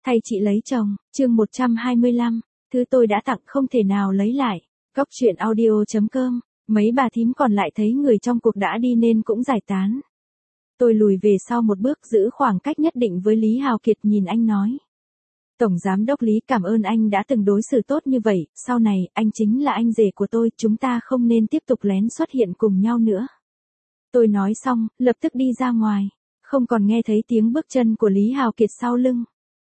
Thay chị lấy chồng, chương 125, thứ tôi đã tặng không thể nào lấy lại. Góc truyện audio.com, mấy bà thím còn lại thấy người trong cuộc đã đi nên cũng giải tán. Tôi lùi về sau một bước giữ khoảng cách nhất định với Lý Hào Kiệt, nhìn anh nói. Tổng Giám đốc Lý, cảm ơn anh đã từng đối xử tốt như vậy, sau này, anh chính là anh rể của tôi, chúng ta không nên tiếp tục lén xuất hiện cùng nhau nữa. Tôi nói xong, lập tức đi ra ngoài, không còn nghe thấy tiếng bước chân của Lý Hào Kiệt sau lưng.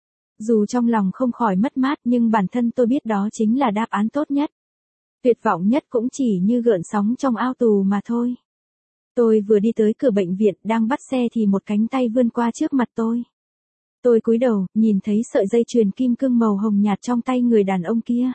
Dù trong lòng không khỏi mất mát nhưng bản thân tôi biết đó chính là đáp án tốt nhất. Tuyệt vọng nhất cũng chỉ như gợn sóng trong ao tù mà thôi. Tôi vừa đi tới cửa bệnh viện đang bắt xe thì một cánh tay vươn qua trước mặt tôi. Tôi cúi đầu, nhìn thấy sợi dây chuyền kim cương màu hồng nhạt trong tay người đàn ông kia.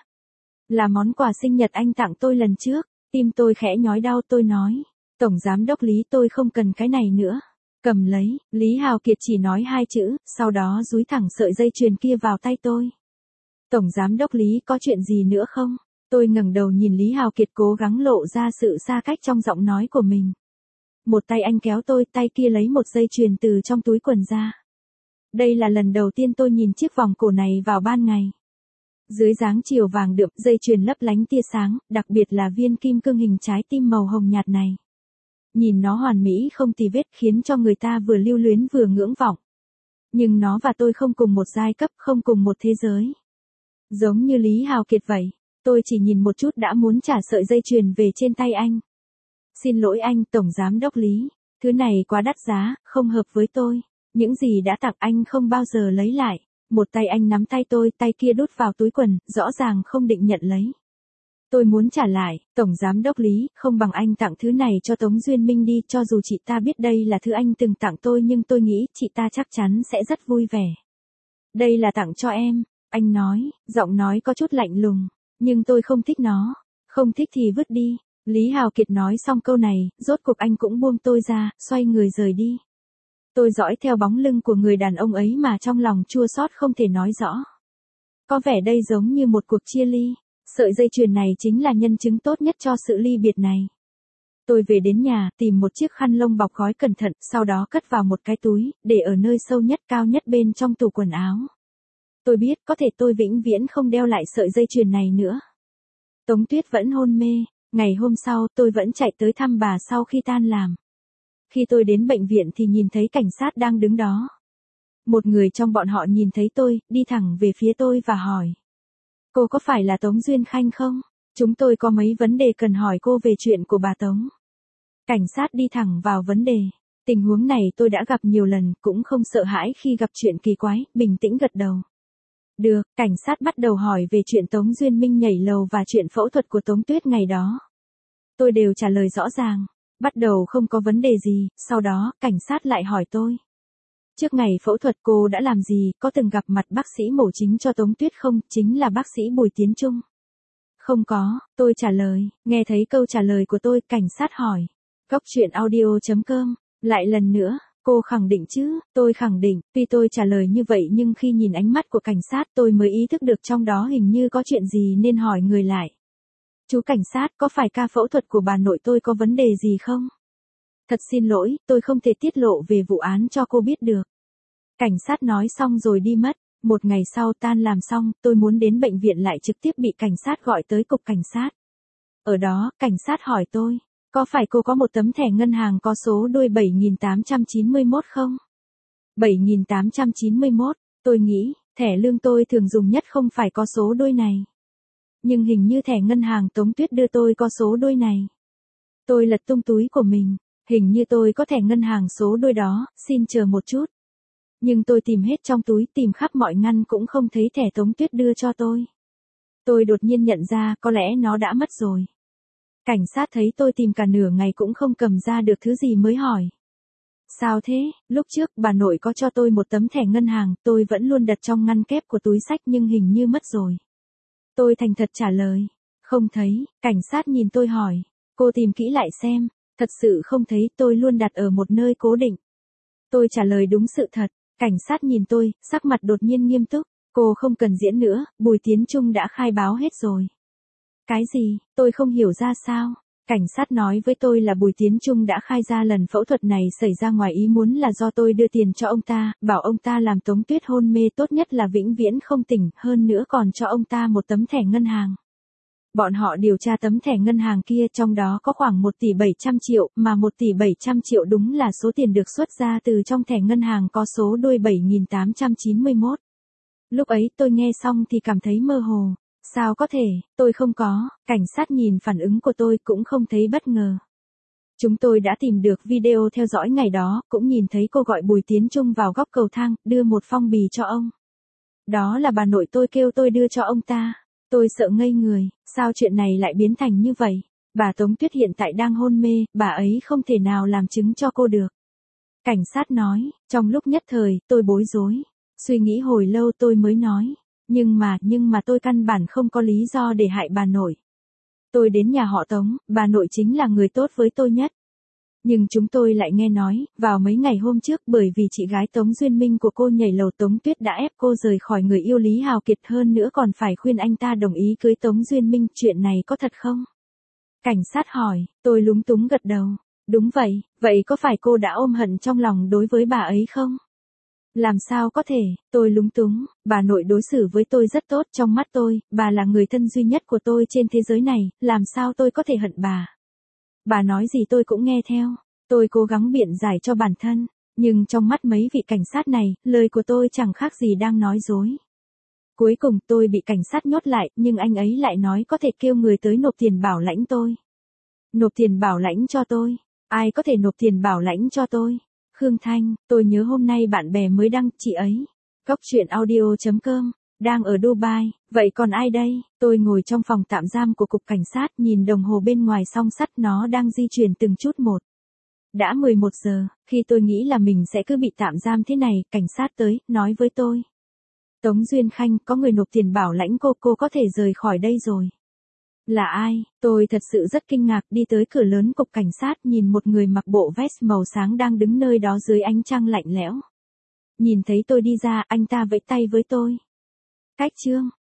Là món quà sinh nhật anh tặng tôi lần trước, tim tôi khẽ nhói đau, tôi nói. Tổng Giám đốc Lý, tôi không cần cái này nữa. Cầm lấy, Lý Hào Kiệt chỉ nói hai chữ, sau đó dúi thẳng sợi dây chuyền kia vào tay tôi. Tổng Giám đốc Lý, có chuyện gì nữa không? Tôi ngẩng đầu nhìn Lý Hào Kiệt cố gắng lộ ra sự xa cách trong giọng nói của mình. Một tay anh kéo tôi, tay kia lấy một dây chuyền từ trong túi quần ra. Đây là lần đầu tiên tôi nhìn chiếc vòng cổ này vào ban ngày. Dưới dáng chiều vàng đượm, dây chuyền lấp lánh tia sáng, đặc biệt là viên kim cương hình trái tim màu hồng nhạt này. Nhìn nó hoàn mỹ không tì vết khiến cho người ta vừa lưu luyến vừa ngưỡng vọng. Nhưng nó và tôi không cùng một giai cấp, không cùng một thế giới. Giống như Lý Hào Kiệt vậy, tôi chỉ nhìn một chút đã muốn trả sợi dây chuyền về trên tay anh. Xin lỗi anh, Tổng Giám đốc Lý, thứ này quá đắt giá, không hợp với tôi. Những gì đã tặng anh không bao giờ lấy lại. Một tay anh nắm tay tôi, tay kia đút vào túi quần, rõ ràng không định nhận lấy. Tôi muốn trả lại, Tổng Giám đốc Lý, không bằng anh tặng thứ này cho Tống Duyên Minh đi, cho dù chị ta biết đây là thứ anh từng tặng tôi nhưng tôi nghĩ chị ta chắc chắn sẽ rất vui vẻ. Đây là tặng cho em, anh nói, giọng nói có chút lạnh lùng, nhưng tôi không thích nó, không thích thì vứt đi. Lý Hào Kiệt nói xong câu này, rốt cuộc anh cũng buông tôi ra, xoay người rời đi. Tôi dõi theo bóng lưng của người đàn ông ấy mà trong lòng chua xót không thể nói rõ. Có vẻ đây giống như một cuộc chia ly. Sợi dây chuyền này chính là nhân chứng tốt nhất cho sự ly biệt này. Tôi về đến nhà, tìm một chiếc khăn lông bọc gói cẩn thận, sau đó cất vào một cái túi, để ở nơi sâu nhất cao nhất bên trong tủ quần áo. Tôi biết có thể tôi vĩnh viễn không đeo lại sợi dây chuyền này nữa. Tống Tuyết vẫn hôn mê, ngày hôm sau tôi vẫn chạy tới thăm bà sau khi tan làm. Khi tôi đến bệnh viện thì nhìn thấy cảnh sát đang đứng đó. Một người trong bọn họ nhìn thấy tôi, đi thẳng về phía tôi và hỏi. Cô có phải là Tống Duyên Khanh không? Chúng tôi có mấy vấn đề cần hỏi cô về chuyện của bà Tống. Cảnh sát đi thẳng vào vấn đề. Tình huống này tôi đã gặp nhiều lần, cũng không sợ hãi khi gặp chuyện kỳ quái, bình tĩnh gật đầu. Được, cảnh sát bắt đầu hỏi về chuyện Tống Duyên Minh nhảy lầu và chuyện phẫu thuật của Tống Tuyết ngày đó. Tôi đều trả lời rõ ràng. Bắt đầu không có vấn đề gì, sau đó, cảnh sát lại hỏi tôi. Trước ngày phẫu thuật cô đã làm gì, có từng gặp mặt bác sĩ mổ chính cho Tống Tuyết không, chính là bác sĩ Bùi Tiến Trung. Không có, tôi trả lời, nghe thấy câu trả lời của tôi, cảnh sát hỏi. Góc truyện audio.com, lại lần nữa, cô khẳng định chứ, tôi khẳng định, tuy tôi trả lời như vậy nhưng khi nhìn ánh mắt của cảnh sát tôi mới ý thức được trong đó hình như có chuyện gì nên hỏi người lại. Chú cảnh sát, có phải ca phẫu thuật của bà nội tôi có vấn đề gì không? Thật xin lỗi, tôi không thể tiết lộ về vụ án cho cô biết được. Cảnh sát nói xong rồi đi mất. Một ngày sau tan làm xong, tôi muốn đến bệnh viện lại trực tiếp bị cảnh sát gọi tới cục cảnh sát. Ở đó, cảnh sát hỏi tôi, có phải cô có một tấm thẻ ngân hàng có số đuôi 7891 không? 7891, tôi nghĩ, thẻ lương tôi thường dùng nhất không phải có số đuôi này. Nhưng hình như thẻ ngân hàng Tống Tuyết đưa tôi có số đuôi này. Tôi lật tung túi của mình, hình như tôi có thẻ ngân hàng số đuôi đó, xin chờ một chút. Nhưng tôi tìm hết trong túi, tìm khắp mọi ngăn cũng không thấy thẻ Tống Tuyết đưa cho tôi. Tôi đột nhiên nhận ra có lẽ nó đã mất rồi. Cảnh sát thấy tôi tìm cả nửa ngày cũng không cầm ra được thứ gì mới hỏi. Sao thế, lúc trước bà nội có cho tôi một tấm thẻ ngân hàng, tôi vẫn luôn đặt trong ngăn kép của túi xách nhưng hình như mất rồi. Tôi thành thật trả lời, không thấy, cảnh sát nhìn tôi hỏi, cô tìm kỹ lại xem, thật sự không thấy, tôi luôn đặt ở một nơi cố định. Tôi trả lời đúng sự thật, cảnh sát nhìn tôi, sắc mặt đột nhiên nghiêm túc, cô không cần diễn nữa, Bùi Tiến Trung đã khai báo hết rồi. Cái gì, tôi không hiểu ra sao, Cảnh sát nói với tôi là Bùi Tiến Trung đã khai ra lần phẫu thuật này xảy ra ngoài ý muốn là do tôi đưa tiền cho ông ta, bảo ông ta làm Tống Tuyết hôn mê tốt nhất là vĩnh viễn không tỉnh, hơn nữa còn cho ông ta một tấm thẻ ngân hàng. Bọn họ điều tra tấm thẻ ngân hàng kia, trong đó có khoảng 1 tỷ 700 triệu, mà 1 tỷ 700 triệu đúng là số tiền được xuất ra từ trong thẻ ngân hàng có số đuôi 7891. Lúc ấy tôi nghe xong thì cảm thấy mơ hồ. Sao có thể, tôi không có, cảnh sát nhìn phản ứng của tôi cũng không thấy bất ngờ. Chúng tôi đã tìm được video theo dõi ngày đó, cũng nhìn thấy cô gọi Bùi Tiến Trung vào góc cầu thang, đưa một phong bì cho ông. Đó là bà nội tôi kêu tôi đưa cho ông ta. Tôi sợ ngây người, sao chuyện này lại biến thành như vậy? Bà Tống Tuyết hiện tại đang hôn mê, bà ấy không thể nào làm chứng cho cô được. Cảnh sát nói, trong lúc nhất thời, tôi bối rối. Suy nghĩ hồi lâu tôi mới nói. Nhưng mà tôi căn bản không có lý do để hại bà nội. Tôi đến nhà họ Tống, bà nội chính là người tốt với tôi nhất. Nhưng chúng tôi lại nghe nói, vào mấy ngày hôm trước bởi vì chị gái Tống Duyên Minh của cô nhảy lầu, Tống Tuyết đã ép cô rời khỏi người yêu Lý Hào Kiệt, hơn nữa còn phải khuyên anh ta đồng ý cưới Tống Duyên Minh, chuyện này có thật không? Cảnh sát hỏi, tôi lúng túng gật đầu. Đúng vậy, vậy có phải cô đã ôm hận trong lòng đối với bà ấy không? Làm sao có thể, tôi lúng túng, bà nội đối xử với tôi rất tốt, trong mắt tôi, bà là người thân duy nhất của tôi trên thế giới này, làm sao tôi có thể hận bà? Bà nói gì tôi cũng nghe theo, tôi cố gắng biện giải cho bản thân, nhưng trong mắt mấy vị cảnh sát này, lời của tôi chẳng khác gì đang nói dối. Cuối cùng tôi bị cảnh sát nhốt lại, nhưng anh ấy lại nói có thể kêu người tới nộp tiền bảo lãnh tôi. Nộp tiền bảo lãnh cho tôi? Ai có thể nộp tiền bảo lãnh cho tôi? Khương Thanh, tôi nhớ hôm nay bạn bè mới đăng, chị ấy. Góc chuyện audio.com, đang ở Dubai, vậy còn ai đây? Tôi ngồi trong phòng tạm giam của cục cảnh sát, nhìn đồng hồ bên ngoài song sắt, nó đang di chuyển từng chút một. Đã 11 giờ, khi tôi nghĩ là mình sẽ cứ bị tạm giam thế này, cảnh sát tới, nói với tôi. Tống Duyên Khanh, có người nộp tiền bảo lãnh cô có thể rời khỏi đây rồi. Là ai? Tôi thật sự rất kinh ngạc, đi tới cửa lớn cục cảnh sát, nhìn một người mặc bộ vest màu sáng đang đứng nơi đó dưới ánh trăng lạnh lẽo. Nhìn thấy tôi đi ra, anh ta vẫy tay với tôi. Cách Trương,